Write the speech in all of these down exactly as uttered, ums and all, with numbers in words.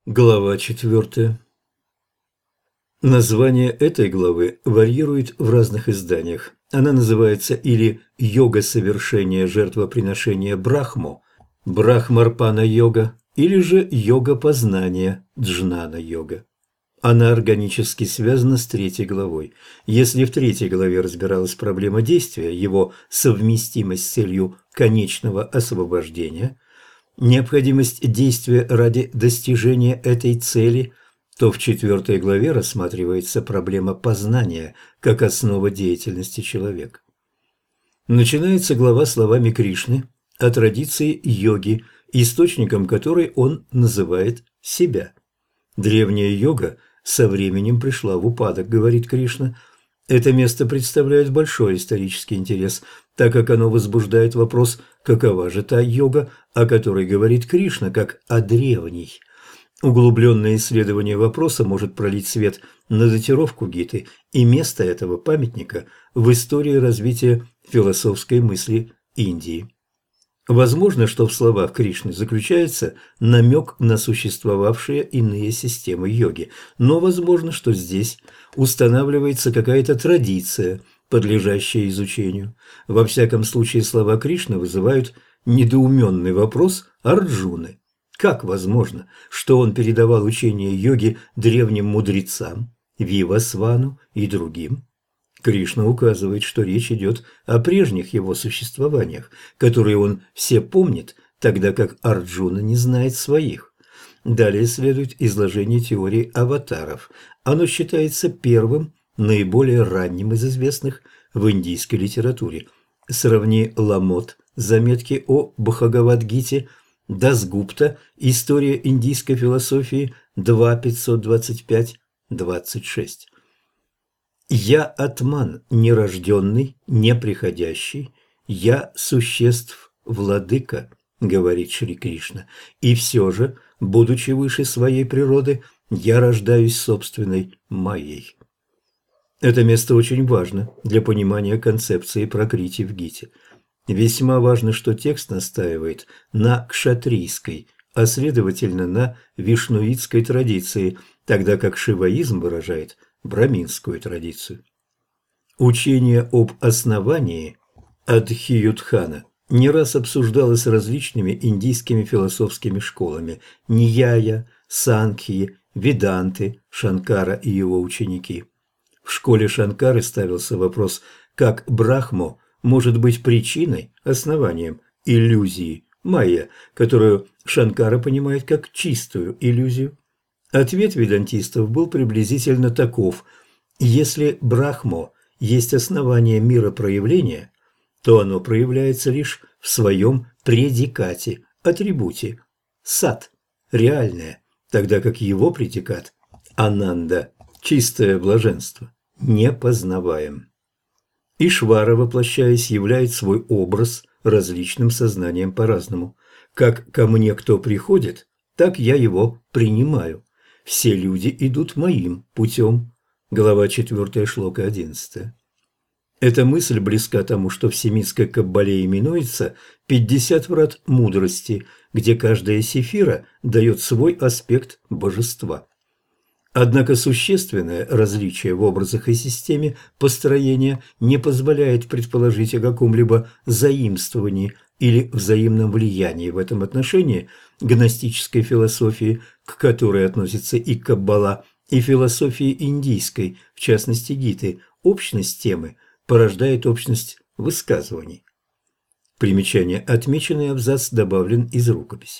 Глава четвертая. Название этой главы варьирует в разных изданиях. Она называется или «Йога совершения жертвоприношения Брахмо» Брахмарпана-йога, или же «Йога познания» Джнана-йога. Она органически связана с третьей главой. Если в третьей главе разбиралась проблема действия, его совместимость с целью конечного освобождения, необходимость действия ради достижения этой цели, то в четвертой главе рассматривается проблема познания как основа деятельности человека. Начинается глава словами Кришны о традиции йоги, источником которой он называет себя. Древняя йога со временем пришла в упадок, говорит Кришна. Это место представляет большой исторический интерес, так как оно возбуждает вопрос, какова же та йога, о которой говорит Кришна, как о древней. Углубленное исследование вопроса может пролить свет на датировку Гиты и место этого памятника в истории развития философской мысли Индии. Возможно, что в словах Кришны заключается намек на существовавшие иные системы йоги, но возможно, что здесь устанавливается какая-то традиция, подлежащая изучению. Во всяком случае, слова Кришны вызывают недоуменный вопрос Арджуны. Как возможно, что он передавал учение йоги древним мудрецам, Вивасвану и другим? Кришна указывает, что речь идет о прежних его существованиях, которые он все помнит, тогда как Арджуна не знает своих. Далее следует изложение теории аватаров. Оно считается первым, наиболее ранним из известных в индийской литературе. Сравни Ламот, заметки о Бхагавад-гите, Дасгупта, история индийской философии два пятьсот двадцать пять двадцать шесть. «Я атман, нерожденный, неприходящий, я существ владыка», — говорит Шри Кришна, «и все же, будучи выше своей природы, я рождаюсь собственной майей». Это место очень важно для понимания концепции пракрити в Гите. Весьма важно, что текст настаивает на кшатрийской, а следовательно на вишнуитской традиции, тогда как шиваизм выражает браминскую традицию. Учение об основании Адхиютхана не раз обсуждалось различными индийскими философскими школами – Ньяя, Санкхьи, Веданты, Шанкара и его ученики. В школе Шанкары ставился вопрос, как Брахмо может быть причиной, основанием иллюзии, майя, которую Шанкара понимает как чистую иллюзию. Ответ ведантистов был приблизительно таков: если Брахмо есть основание мира проявления, то оно проявляется лишь в своем предикате, атрибуте – сат, реальное, тогда как его предикат – ананда, чистое блаженство, непознаваем. Ишвара, воплощаясь, являет свой образ различным сознанием по-разному. Как ко мне кто приходит, так я его принимаю. Все люди идут моим путем. Глава четвёртая, шлока одиннадцатая. Эта мысль близка тому, что в семитской каббале именуется «пятьдесят врат мудрости», где каждая сефира дает свой аспект божества. Однако существенное различие в образах и системе построения не позволяет предположить о каком-либо заимствовании или взаимном влиянии в этом отношении гностической философии, к которой относится и Каббала, и философии индийской, в частности Гиты. Общность темы порождает общность высказываний. Примечание: отмеченный абзац добавлен из рукописи.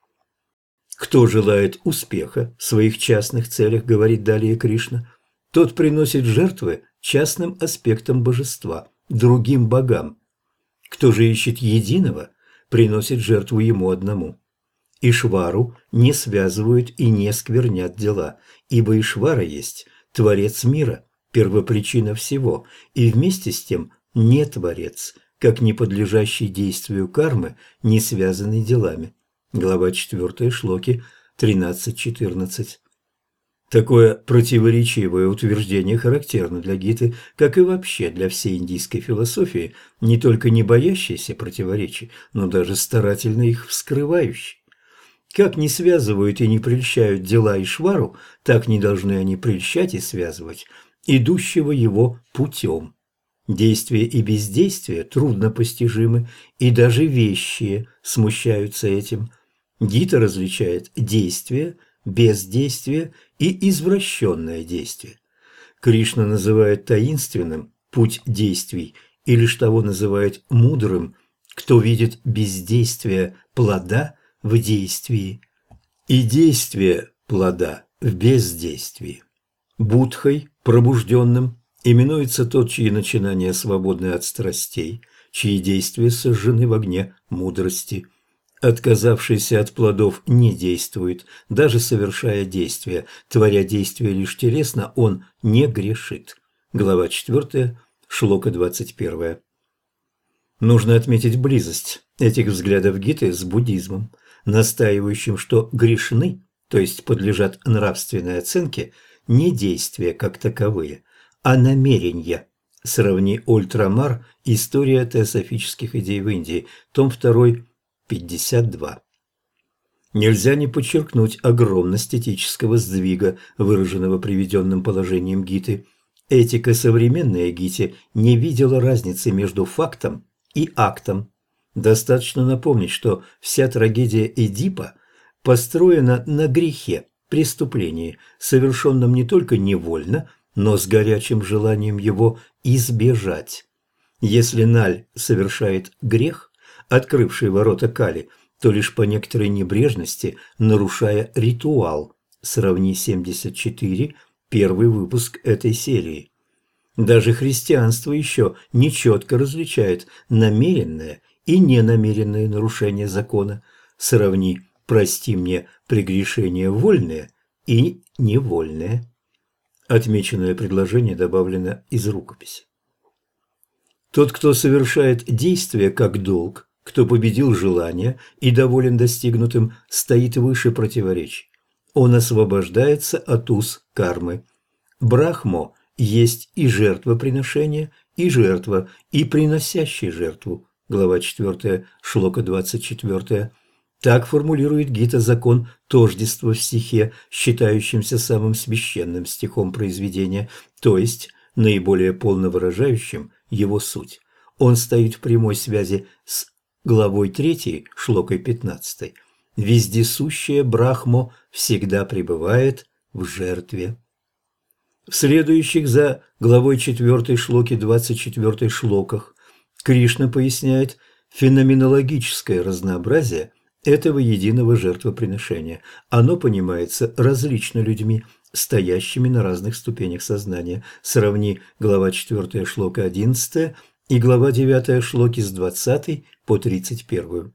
Кто желает успеха в своих частных целях, говорит далее Кришна, тот приносит жертвы частным аспектам божества, другим богам. Кто же ищет единого, приносит жертву ему одному. Ишвару не связывают и не сквернят дела, ибо Ишвара есть творец мира, первопричина всего, и вместе с тем не творец, как не подлежащий действию кармы, не связанный делами. Глава четвёртая, шлоки тринадцать-четырнадцать. Такое противоречивое утверждение характерно для Гиты, как и вообще для всей индийской философии, не только не боящейся противоречий, но даже старательно их вскрывающей. Как не связывают и не прельщают дела Ишвару, так не должны они прельщать и связывать идущего его путем. Действие и бездействие трудно постижимы, и даже вещие смущаются этим. Гита различает действие, бездействие и извращенное действие. Кришна называет таинственным путь действий, и лишь того называет мудрым, кто видит бездействие плода в действии и действие плода в бездействии. Будхой, пробужденным, именуется тот, чьи начинания свободны от страстей, чьи действия сожжены в огне мудрости. Отказавшийся от плодов не действует, даже совершая действия, творя действия лишь телесно, он не грешит. Глава четвёртая, шлока двадцать первая. Нужно отметить близость этих взглядов Гиты с буддизмом, настаивающим, что грешны, то есть подлежат нравственной оценке, не действия как таковые, а намерения. Сравни Ультрамар «История теософических идей в Индии», том два, пятьдесят два. Нельзя не подчеркнуть огромность этического сдвига, выраженного приведенным положением Гиты. Этика современная Гите не видела разницы между фактом и актом. Достаточно напомнить, что вся трагедия Эдипа построена на грехе, преступлении, совершенном не только невольно, но с горячим желанием его избежать. Если Наль совершает грех, открывший ворота Кали, то лишь по некоторой небрежности, нарушая ритуал. Сравни семьдесят четыре, первый выпуск этой серии. Даже христианство еще нечетко различает намеренное и ненамеренное нарушение закона. Сравни «прости мне прегрешения вольные» и «невольные». Отмеченное предложение добавлено из рукописи. Тот, кто совершает действие как долг, кто победил желание и доволен достигнутым, стоит выше противоречий. Он освобождается от уз кармы. Брахмо есть и жертвоприношение, и жертва, и приносящий жертву. Глава четвёртая, шлока двадцать четвёртая. Так формулирует Гита закон тождества в стихе, считающимся самым священным стихом произведения, то есть наиболее полно выражающим его суть. Он стоит в прямой связи с главой третьей, шлокой пятнадцатой. Вездесущее Брахмо всегда пребывает в жертве. В следующих за главой четвёртой, шлоке двадцать четвёртой шлоках Кришна поясняет феноменологическое разнообразие этого единого жертвоприношения. Оно понимается различно людьми, стоящими на разных ступенях сознания. Сравни глава четвёртая, шлока одиннадцатая и глава девятая, шлоки с двадцатой по тридцать первую.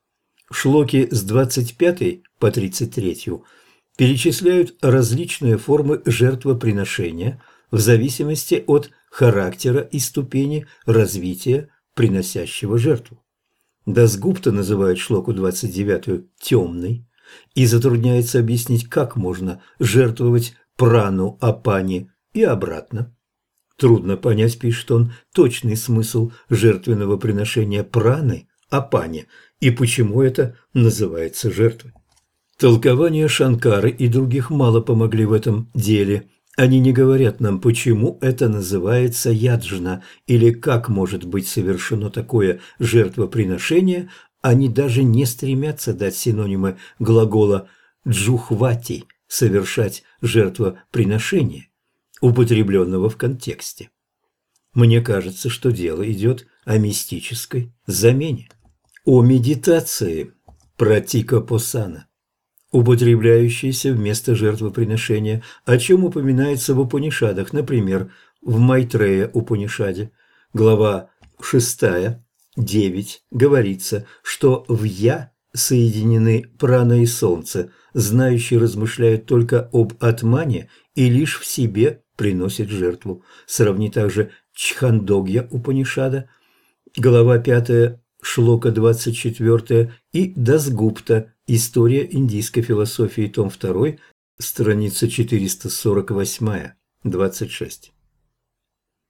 Шлоки с двадцать пятой по тридцать третью перечисляют различные формы жертвоприношения в зависимости от характера и ступени развития приносящего жертву. Дасгупта называет шлоку двадцать девятую «темной» и затрудняется объяснить, как можно жертвовать прану апани и обратно. Трудно понять, пишет он, точный смысл жертвенного приношения праны апани и почему это называется жертвой. Толкования Шанкары и других мало помогли в этом деле. Они не говорят нам, почему это называется яджна или как может быть совершено такое жертвоприношение. Они даже не стремятся дать синонимы глагола «джухвати» – «совершать жертвоприношение», употребленного в контексте. Мне кажется, что дело идет о мистической замене, о медитации пратикапосана, употребляющейся вместо жертвоприношения, о чем упоминается в Упанишадах, например, в Майтрея Упанишаде, глава шестая, девять, говорится, что в «я» соединены прана и солнце, знающий размышляет только об атмане и лишь в себе приносит жертву. Сравни также Чхандогья Упанишада, глава пятая, шлока двадцать четвёртая и Дасгупта, история индийской философии, том два, страница четыреста сорок восемь, двадцать шесть.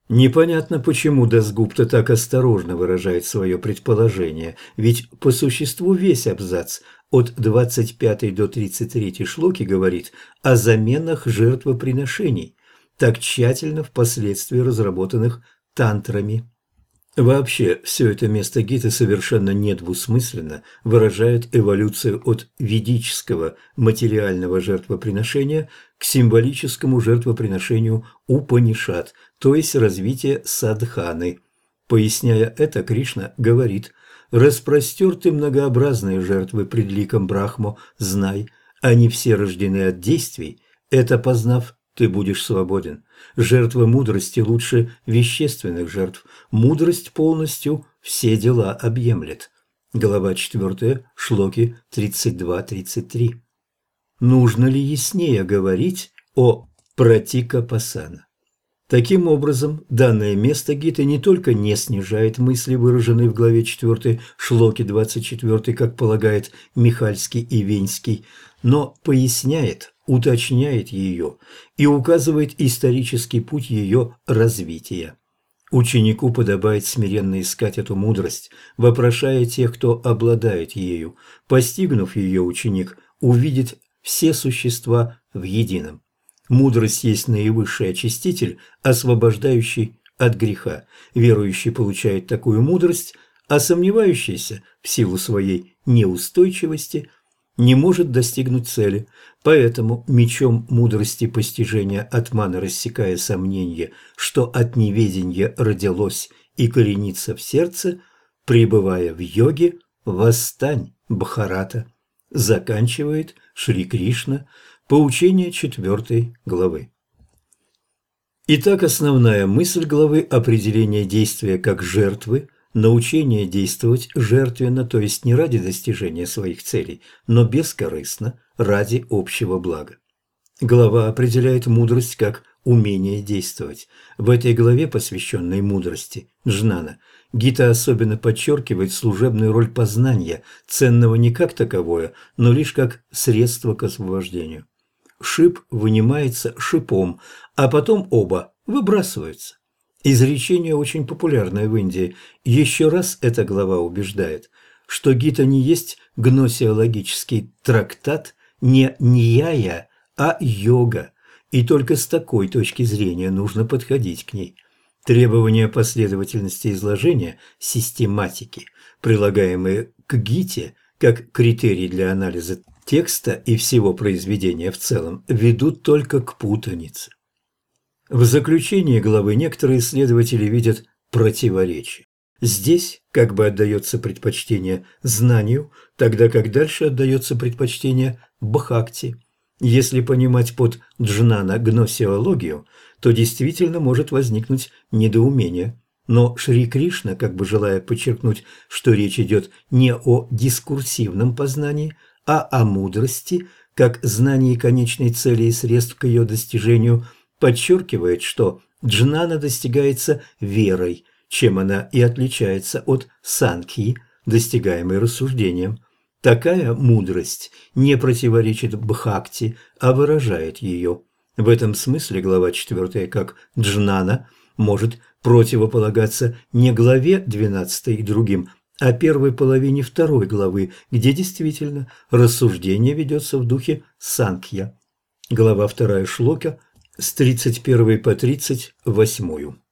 Непонятно, почему Дасгупта так осторожно выражает свое предположение, ведь по существу весь абзац от двадцать пятой до тридцать третьей шлоки говорит о заменах жертвоприношений, так тщательно впоследствии разработанных тантрами. Вообще, все это место Гиты совершенно недвусмысленно выражает эволюцию от ведического материального жертвоприношения к символическому жертвоприношению Упанишад, то есть развитие садханы. Поясняя это, Кришна говорит: «Распростерты многообразные жертвы пред ликом Брахмо, знай, они все рождены от действий, это познав, ты будешь свободен. Жертва мудрости лучше вещественных жертв. Мудрость полностью все дела объемлет». Глава четвёртая, шлоки тридцать два тридцать три. Нужно ли яснее говорить о пратикапасана? Таким образом, данное место Гиты не только не снижает мысли, выраженные в главе четвёртой, шлоки двадцать четыре, как полагает Михальский и Венский, но поясняет, уточняет ее и указывает исторический путь ее развития. Ученику подобает смиренно искать эту мудрость, вопрошая тех, кто обладает ею. Постигнув ее, ученик увидит все существа в едином. Мудрость есть наивысший очиститель, освобождающий от греха. Верующий получает такую мудрость, а сомневающийся в силу своей неустойчивости не может достигнуть цели. Поэтому мечом мудрости постижения атмана, рассекая сомнение, что от неведения родилось и коренится в сердце, пребывая в йоге, восстань, Бхарата, заканчивает Шри Кришна поучение четвёртой главы. Итак, основная мысль главы – определение действия как жертвы, научение действовать жертвенно, то есть не ради достижения своих целей, но бескорыстно, ради общего блага. Глава определяет мудрость как умение действовать. В этой главе, посвященной мудрости джнана, Гита особенно подчеркивает служебную роль познания, ценного не как таковое, но лишь как средство к освобождению. Шип вынимается шипом, а потом оба выбрасываются. Изречение очень популярное в Индии. Еще раз эта глава убеждает, что Гита не есть гносеологический трактат, не ньяя, а йога, и только с такой точки зрения нужно подходить к ней. Требования последовательности изложения, систематики, прилагаемые к Гите, как критерий для анализа текста и всего произведения в целом, ведут только к путанице. В заключении главы некоторые исследователи видят противоречие. Здесь как бы отдается предпочтение знанию, тогда как дальше отдается предпочтение бхакти. Если понимать под джнана гносеологию, то действительно может возникнуть недоумение. Но Шри Кришна, как бы желая подчеркнуть, что речь идет не о дискурсивном познании, а о мудрости, как знании конечной цели и средств к ее достижению, подчеркивает, что джнана достигается верой, чем она и отличается от санкхи, достигаемой рассуждением. Такая мудрость не противоречит бхакти, а выражает ее. В этом смысле глава четвёртая, как джнана, может противополагаться не главе двенадцатой и другим, а первой половине второй главы, где действительно рассуждение ведется в духе санкхья. Глава вторая шлока с тридцать первой по тридцать восьмую.